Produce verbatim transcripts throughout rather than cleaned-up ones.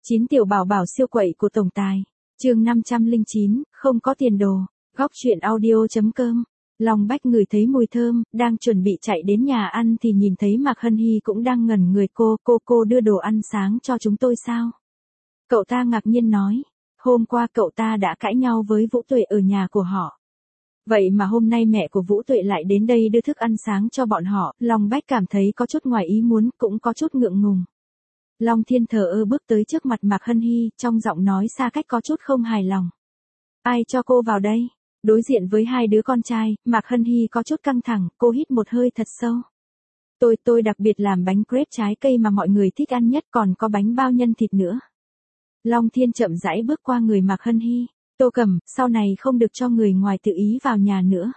chín tiểu bảo bảo siêu quậy của tổng tài. Chương năm trăm lẻ chín, không có tiền đồ. Góc truyện audio.com. Long Bách ngửi thấy mùi thơm, đang chuẩn bị chạy đến nhà ăn thì nhìn thấy Mạc Hân Hy cũng đang ngẩn người. Cô, cô cô đưa đồ ăn sáng cho chúng tôi sao? Cậu ta ngạc nhiên nói. Hôm qua cậu ta đã cãi nhau với Vũ Tuệ ở nhà của họ. Vậy mà hôm nay mẹ của Vũ Tuệ lại đến đây đưa thức ăn sáng cho bọn họ. Long Bách cảm thấy có chút ngoài ý muốn, cũng có chút ngượng ngùng. Long Thiên thờ ơ bước tới trước mặt Mạc Hân Hy, trong giọng nói xa cách có chút không hài lòng. Ai cho cô vào đây? Đối diện với hai đứa con trai, Mạc Hân Hy có chút căng thẳng, cô hít một hơi thật sâu. Tôi, tôi đặc biệt làm bánh crepe trái cây mà mọi người thích ăn nhất, còn có bánh bao nhân thịt nữa. Long Thiên chậm rãi bước qua người Mạc Hân Hy. Tô Cẩm, sau này không được cho người ngoài tự ý vào nhà nữa.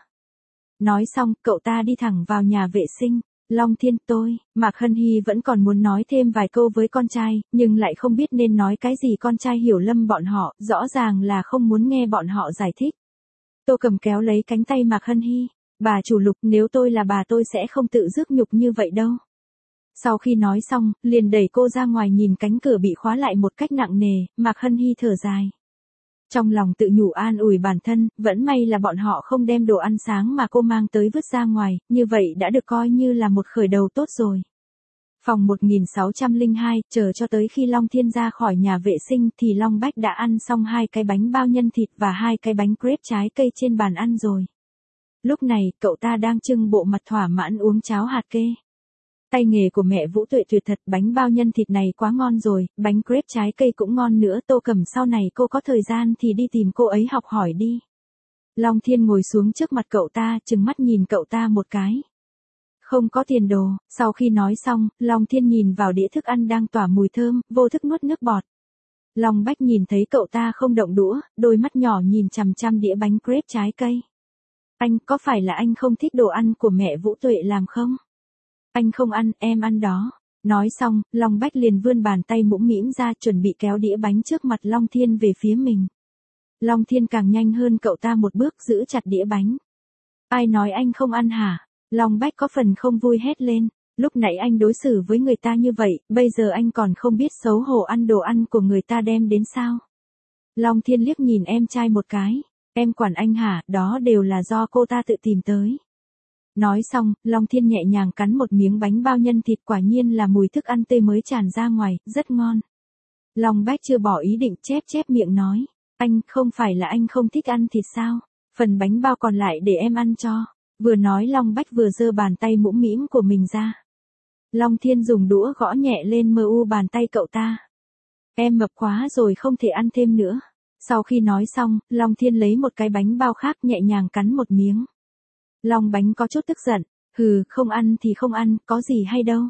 Nói xong, cậu ta đi thẳng vào nhà vệ sinh. Long Thiên, tôi, Mạc Hân Hy vẫn còn muốn nói thêm vài câu với con trai, nhưng lại không biết nên nói cái gì. Con trai hiểu lầm bọn họ, rõ ràng là không muốn nghe bọn họ giải thích. Tô Cẩm kéo lấy cánh tay Mạc Hân Hy. Bà chủ Lục, nếu tôi là bà tôi sẽ không tự rước nhục như vậy đâu. Sau khi nói xong, liền đẩy cô ra ngoài. Nhìn cánh cửa bị khóa lại một cách nặng nề, Mạc Hân Hy thở dài. Trong lòng tự nhủ an ủi bản thân, vẫn may là bọn họ không đem đồ ăn sáng mà cô mang tới vứt ra ngoài, như vậy đã được coi như là một khởi đầu tốt rồi. Phòng một nghìn sáu trăm lẻ hai, chờ cho tới khi Long Thiên ra khỏi nhà vệ sinh thì Long Bách đã ăn xong hai cái bánh bao nhân thịt và hai cái bánh crepe trái cây trên bàn ăn rồi. Lúc này, cậu ta đang trưng bộ mặt thỏa mãn uống cháo hạt kê. Tay nghề của mẹ Vũ Tuệ tuyệt thật, bánh bao nhân thịt này quá ngon rồi, bánh crepe trái cây cũng ngon nữa. Tô Cẩm, sau này cô có thời gian thì đi tìm cô ấy học hỏi đi. Long Thiên ngồi xuống trước mặt cậu ta, trừng mắt nhìn cậu ta một cái. Không có tiền đồ. Sau khi nói xong, Long Thiên nhìn vào đĩa thức ăn đang tỏa mùi thơm, vô thức nuốt nước bọt. Long Bách nhìn thấy cậu ta không động đũa, đôi mắt nhỏ nhìn chằm chằm đĩa bánh crepe trái cây. Anh, có phải là anh không thích đồ ăn của mẹ Vũ Tuệ làm không? Anh không ăn, em ăn đó. Nói xong, Long Bách liền vươn bàn tay mũm mĩm ra, chuẩn bị kéo đĩa bánh trước mặt Long Thiên về phía mình. Long Thiên càng nhanh hơn cậu ta một bước, giữ chặt đĩa bánh. Ai nói anh không ăn hả? Long Bách có phần không vui hét lên. Lúc nãy anh đối xử với người ta như vậy, bây giờ anh còn không biết xấu hổ ăn đồ ăn của người ta đem đến sao? Long Thiên liếc nhìn em trai một cái. Em quản anh hả? Đó đều là do cô ta tự tìm tới. Nói xong, Long Thiên nhẹ nhàng cắn một miếng bánh bao nhân thịt, quả nhiên là mùi thức ăn tươi mới tràn ra ngoài, rất ngon. Long Bách chưa bỏ ý định, chép chép miệng nói. Anh, không phải là anh không thích ăn thịt sao? Phần bánh bao còn lại để em ăn cho. Vừa nói Long Bách vừa giơ bàn tay mũm mĩm của mình ra. Long Thiên dùng đũa gõ nhẹ lên mờ u bàn tay cậu ta. Em mập quá rồi, không thể ăn thêm nữa. Sau khi nói xong, Long Thiên lấy một cái bánh bao khác, nhẹ nhàng cắn một miếng. Long Bánh có chút tức giận. Hừ, không ăn thì không ăn, có gì hay đâu.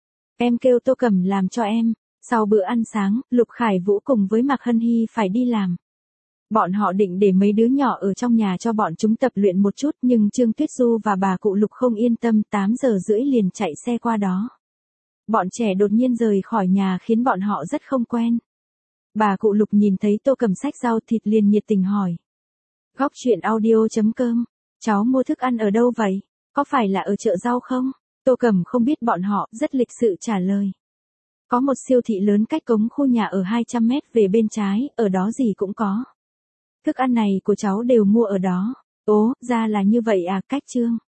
Em kêu Tô Cẩm làm cho em. Sau bữa ăn sáng, Lục Khải Vũ cùng với Mạc Hân Hy phải đi làm. Bọn họ định để mấy đứa nhỏ ở trong nhà cho bọn chúng tập luyện một chút, nhưng Trương Tuyết Du và bà cụ Lục không yên tâm, tám giờ rưỡi liền chạy xe qua đó. Bọn trẻ đột nhiên rời khỏi nhà khiến bọn họ rất không quen. Bà cụ Lục nhìn thấy Tô Cẩm xách rau thịt liền nhiệt tình hỏi. Góc truyện audio.com. Cháu mua thức ăn ở đâu vậy? Có phải là ở chợ rau không? Tô Cẩm không biết bọn họ, rất lịch sự trả lời. Có một siêu thị lớn cách cống khu nhà ở hai trăm mét về bên trái, ở đó gì cũng có. Thức ăn này của cháu đều mua ở đó. Ố, ra là như vậy à, cách Trương.